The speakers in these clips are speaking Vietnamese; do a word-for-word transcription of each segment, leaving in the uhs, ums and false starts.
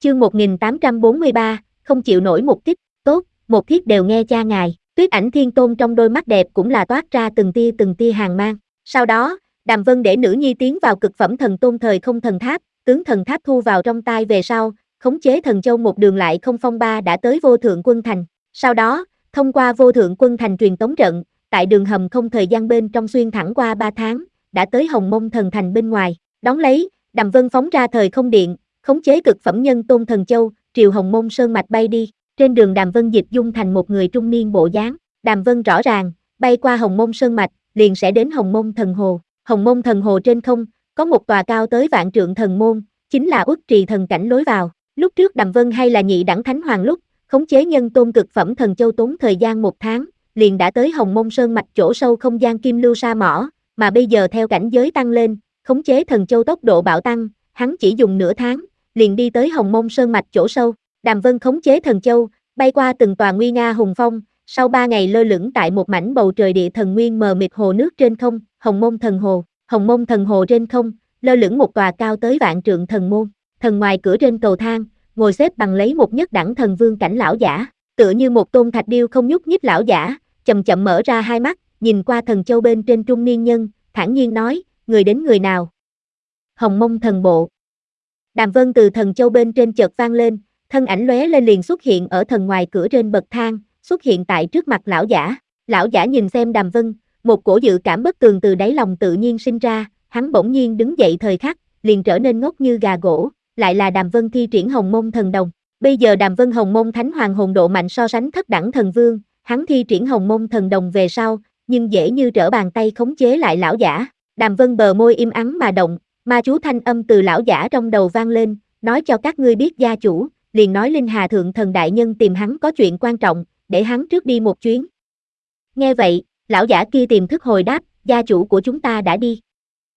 Chương một nghìn tám trăm bốn mươi ba, không chịu nổi một kích, tốt, một thiết đều nghe cha ngài. Tuyết Ảnh Thiên Tôn trong đôi mắt đẹp cũng là toát ra từng tia từng tia hàn mang. Sau đó, Đàm Vân để nữ nhi tiến vào cực phẩm thần tôn thời không thần tháp, tướng thần tháp thu vào trong tay về sau, khống chế thần châu một đường lại không phong ba đã tới vô thượng quân thành. Sau đó, thông qua vô thượng quân thành truyền tống trận, tại đường hầm không thời gian bên trong xuyên thẳng qua ba tháng, đã tới Hồng Mông thần thành bên ngoài. Đón lấy, Đàm Vân phóng ra thời không điện, khống chế cực phẩm nhân tôn thần châu, triều Hồng Mông sơn mạch bay đi. Trên đường Đàm Vân dịch dung thành một người trung niên bộ dáng. Đàm Vân rõ ràng, bay qua Hồng Mông sơn mạch, liền sẽ đến Hồng Mông thần hồ. Hồng Mông thần hồ trên không, có một tòa cao tới vạn trượng thần môn, chính là Uất Trì thần cảnh lối vào. Lúc trước Đàm Vân hay là nhị đẳng thánh hoàng lúc, khống chế nhân tôn cực phẩm thần châu tốn thời gian một tháng, liền đã tới Hồng Mông sơn mạch chỗ sâu không gian kim lưu sa mỏ, mà bây giờ theo cảnh giới tăng lên, khống chế thần châu tốc độ bạo tăng, hắn chỉ dùng nửa tháng, liền đi tới Hồng Mông sơn mạch chỗ sâu. Đàm Vân khống chế thần châu, bay qua từng tòa nguy nga hùng phong, sau ba ngày lơ lửng tại một mảnh bầu trời địa thần nguyên mờ mịt hồ nước trên không, Hồng Mông thần hồ. Hồng Mông thần hồ trên không, lơ lửng một tòa cao tới vạn trượng thần môn, thần ngoài cửa trên cầu thang, ngồi xếp bằng lấy một nhất đẳng thần vương cảnh lão giả, tựa như một tôn thạch điêu không nhúc nhích lão giả, chậm chậm mở ra hai mắt, nhìn qua thần châu bên trên trung niên nhân, thản nhiên nói, người đến người nào? Hồng Mông thần bộ. Đàm Vân từ thần châu bên trên chợt vang lên, thân ảnh lóe lên liền xuất hiện ở thần ngoài cửa trên bậc thang, xuất hiện tại trước mặt lão giả. Lão giả nhìn xem Đàm Vân, một cổ dự cảm bất tường từ đáy lòng tự nhiên sinh ra, hắn bỗng nhiên đứng dậy thời khắc, liền trở nên ngốc như gà gỗ, lại là Đàm Vân thi triển Hồng Mông thần đồng. Bây giờ Đàm Vân Hồng Mông Thánh Hoàng hồn độ mạnh so sánh thất đẳng thần vương, hắn thi triển Hồng Mông thần đồng về sau, nhưng dễ như trở bàn tay khống chế lại lão giả. Đàm Vân bờ môi im ắng mà động, ma chú thanh âm từ lão giả trong đầu vang lên, nói cho các ngươi biết gia chủ, liền nói Linh Hà Thượng Thần đại nhân tìm hắn có chuyện quan trọng, để hắn trước đi một chuyến. Nghe vậy, lão giả kia tiềm thức hồi đáp, gia chủ của chúng ta đã đi.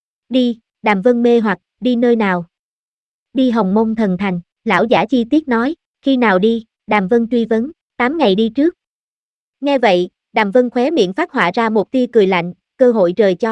Đi, Đàm Vân mê hoặc, đi nơi nào? Đi Hồng Mông thần thành, lão giả chi tiết nói, khi nào đi? Đàm Vân truy vấn, tám ngày đi trước. Nghe vậy, Đàm Vân khóe miệng phát họa ra một tia cười lạnh, cơ hội trời cho.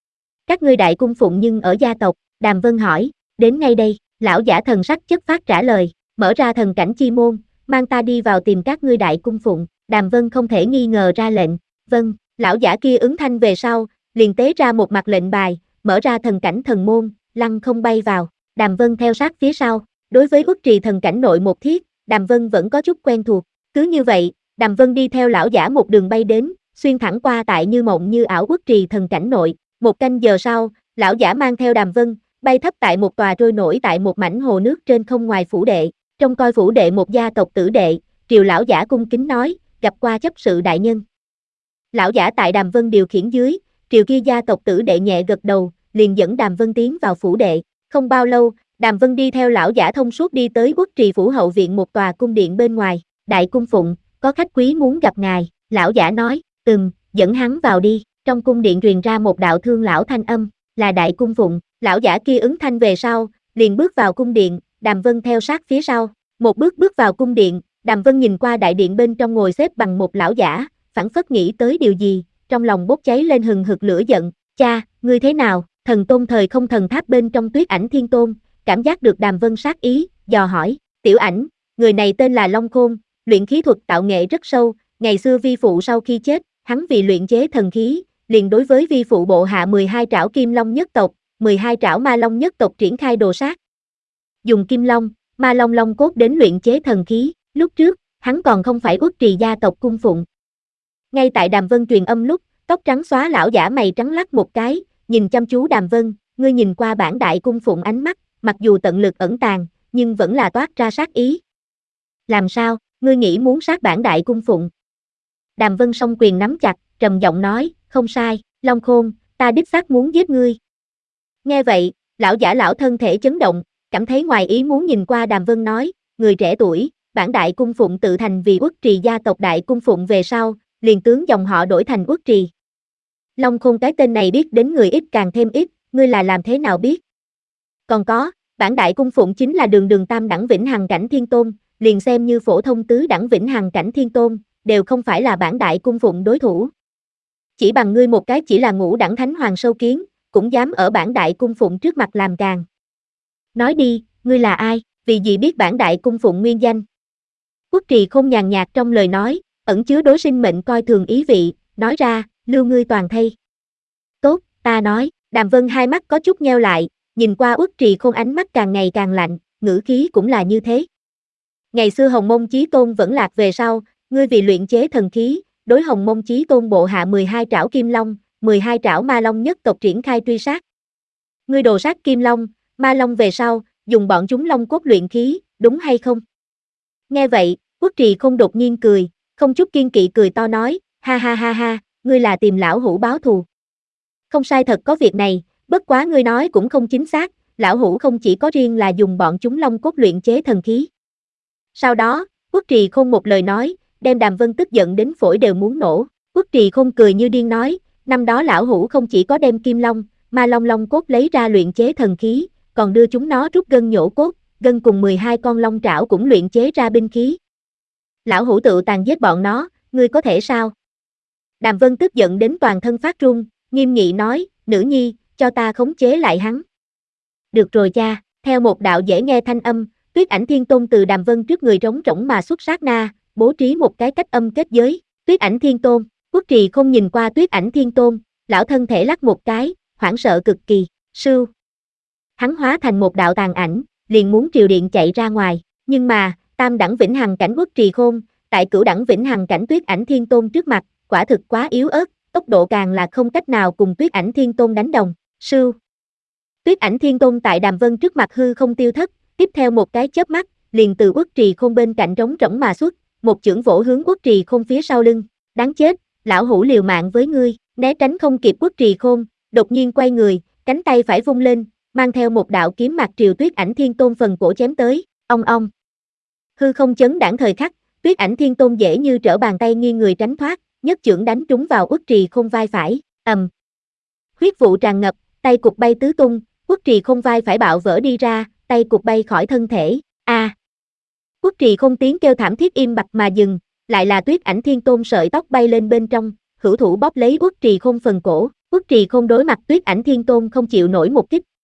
Các ngươi đại cung phụng nhưng ở gia tộc, Đàm Vân hỏi, đến ngay đây, lão giả thần sắc chất phát trả lời, mở ra thần cảnh chi môn, mang ta đi vào tìm các ngươi đại cung phụng. Đàm Vân không thể nghi ngờ ra lệnh, vâng, lão giả kia ứng thanh về sau, liền tế ra một mặt lệnh bài, mở ra thần cảnh thần môn, lăng không bay vào. Đàm Vân theo sát phía sau, đối với Uất Trì thần cảnh nội một thiết, Đàm Vân vẫn có chút quen thuộc. Cứ như vậy, Đàm Vân đi theo lão giả một đường bay đến, xuyên thẳng qua tại như mộng như ảo Uất Trì thần cảnh nội. Một canh giờ sau, lão giả mang theo Đàm Vân, bay thấp tại một tòa trôi nổi tại một mảnh hồ nước trên không ngoài phủ đệ. Trông coi phủ đệ một gia tộc tử đệ, triều lão giả cung kính nói, gặp qua chấp sự đại nhân. Lão giả tại Đàm Vân điều khiển dưới, triều kia gia tộc tử đệ nhẹ gật đầu, liền dẫn Đàm Vân tiến vào phủ đệ. Không bao lâu, Đàm Vân đi theo lão giả thông suốt đi tới Uất Trì phủ hậu viện một tòa cung điện bên ngoài. Đại cung phụng, có khách quý muốn gặp ngài. Lão giả nói, ừm, dẫn hắn vào đi. Trong cung điện truyền ra một đạo thương lão thanh âm, là đại cung phụng. Lão giả kia ứng thanh về sau, liền bước vào cung điện, Đàm Vân theo sát phía sau. Một bước bước vào cung điện, Đàm Vân nhìn qua đại điện bên trong ngồi xếp bằng một lão giả, phảng phất nghĩ tới điều gì, trong lòng bốc cháy lên hừng hực lửa giận. Cha, ngươi thế nào? Thần tôn thời không thần tháp bên trong Tuyết Ảnh Thiên Tôn, cảm giác được Đàm Vân sát ý, dò hỏi, tiểu ảnh, người này tên là Long Khôn, luyện khí thuật tạo nghệ rất sâu, ngày xưa vi phụ sau khi chết, hắn vì luyện chế thần khí, liền đối với vi phụ bộ hạ mười hai trảo Kim Long nhất tộc, mười hai trảo Ma Long nhất tộc triển khai đồ sát. Dùng Kim Long, Ma Long Long cốt đến luyện chế thần khí, lúc trước, hắn còn không phải Uất Trì gia tộc cung phụng. Ngay tại Đàm Vân truyền âm lúc, tóc trắng xóa lão giả mày trắng lắc một cái, nhìn chăm chú Đàm Vân, ngươi nhìn qua bản đại cung phụng ánh mắt, mặc dù tận lực ẩn tàng, nhưng vẫn là toát ra sát ý. Làm sao, ngươi nghĩ muốn sát bản đại cung phụng? Đàm Vân song quyền nắm chặt, trầm giọng nói, không sai, Long Khôn, ta đích xác muốn giết ngươi. Nghe vậy, lão giả lão thân thể chấn động, cảm thấy ngoài ý muốn nhìn qua Đàm Vân nói, người trẻ tuổi, bản đại cung phụng tự thành vì Uất Trì gia tộc đại cung phụng về sau, liền tướng dòng họ đổi thành Uất Trì. Long Khôn cái tên này biết đến người ít càng thêm ít, ngươi là làm thế nào biết? Còn có, bản đại cung phụng chính là đường đường tam đẳng vĩnh hằng cảnh thiên tôn, liền xem như phổ thông tứ đẳng vĩnh hằng cảnh thiên tôn, đều không phải là bản đại cung phụng đối thủ. Chỉ bằng ngươi một cái chỉ là ngũ đẳng thánh hoàng sâu kiến, cũng dám ở bản đại cung phụng trước mặt làm càn. Nói đi, ngươi là ai? vì gì biết bản đại cung phụng nguyên danh. Quốc Trì Khôn nhàn nhạt trong lời nói, ẩn chứa đối sinh mệnh coi thường ý vị, nói ra, lưu ngươi toàn thây. Tốt, ta nói, Đàm Vân hai mắt có chút nheo lại, nhìn qua Quốc Trì Khôn ánh mắt càng ngày càng lạnh, ngữ khí cũng là như thế. Ngày xưa Hồng Mông Chí Tôn vẫn lạc về sau, ngươi vì luyện chế thần khí, đối Hồng Mông Chí Tôn bộ hạ mười hai trảo Kim Long, mười hai trảo Ma Long nhất tộc triển khai truy sát. Ngươi đồ sát Kim Long, Ma Long về sau, dùng bọn chúng long cốt luyện khí, đúng hay không? Nghe vậy, Quốc Trì Khôn đột nhiên cười, không chút kiên kỵ cười to nói, ha ha ha ha, ngươi là tìm lão hủ báo thù. Không sai, thật có việc này, bất quá ngươi nói cũng không chính xác, lão hủ không chỉ có riêng là dùng bọn chúng long cốt luyện chế thần khí. Sau đó, Quốc Trì Khôn một lời nói, đem Đàm Vân tức giận đến phổi đều muốn nổ. Quốc Trì Khôn cười như điên nói, năm đó lão hủ không chỉ có đem Kim Long, Ma Long long cốt lấy ra luyện chế thần khí, còn đưa chúng nó rút gân nhổ cốt, gân cùng mười hai con long trảo cũng luyện chế ra binh khí. Lão hủ tự tàn giết bọn nó, ngươi có thể sao? Đàm Vân tức giận đến toàn thân phát run, nghiêm nghị nói, nữ nhi, cho ta khống chế lại hắn. Được rồi cha, theo một đạo dễ nghe thanh âm, Tuyết Ảnh Thiên Tôn từ Đàm Vân trước người trống rỗng mà xuất sát na, bố trí một cái cách âm kết giới. Tuyết Ảnh Thiên Tôn, Quốc Trì không nhìn qua Tuyết Ảnh Thiên Tôn, lão thân thể lắc một cái, hoảng sợ cực kỳ, sưu. Hắn hóa thành một đạo tàn ảnh, liền muốn triều điện chạy ra ngoài, nhưng mà, tam đẳng vĩnh hằng cảnh Quốc Trì Khôn, tại cửu đẳng vĩnh hằng cảnh Tuyết Ảnh Thiên Tôn trước mặt, quả thực quá yếu ớt, tốc độ càng là không cách nào cùng Tuyết Ảnh Thiên Tôn đánh đồng, sưu. Tuyết Ảnh Thiên Tôn tại Đàm Vân trước mặt hư không tiêu thất, tiếp theo một cái chớp mắt, liền từ Quốc Trì Khôn bên cạnh trống rỗng mà xuất, một chưởng vỗ hướng Quốc Trì Khôn phía sau lưng, đáng chết, lão hủ liều mạng với ngươi, né tránh không kịp Quốc Trì Khôn, đột nhiên quay người, cánh tay phải vung lên, mang theo một đạo kiếm mạc triều Tuyết Ảnh Thiên Tôn phần cổ chém tới, ong ong. Hư không chấn đãng thời khắc, Tuyết Ảnh Thiên Tôn dễ như trở bàn tay nghiêng người tránh thoát, nhất chưởng đánh trúng vào Quốc Trì Khôn vai phải, ầm. Huyết vụ tràn ngập, tay cục bay tứ tung, Quốc Trì Khôn vai phải bạo vỡ đi ra, tay cục bay khỏi thân thể, a. À. Quốc Trì Khôn tiếng kêu thảm thiết im bặt mà dừng, lại là Tuyết Ảnh Thiên Tôn sợi tóc bay lên bên trong, hữu thủ bóp lấy Quốc Trì Khôn phần cổ, Quốc Trì Khôn đối mặt Tuyết Ảnh Thiên Tôn không chịu nổi một kích,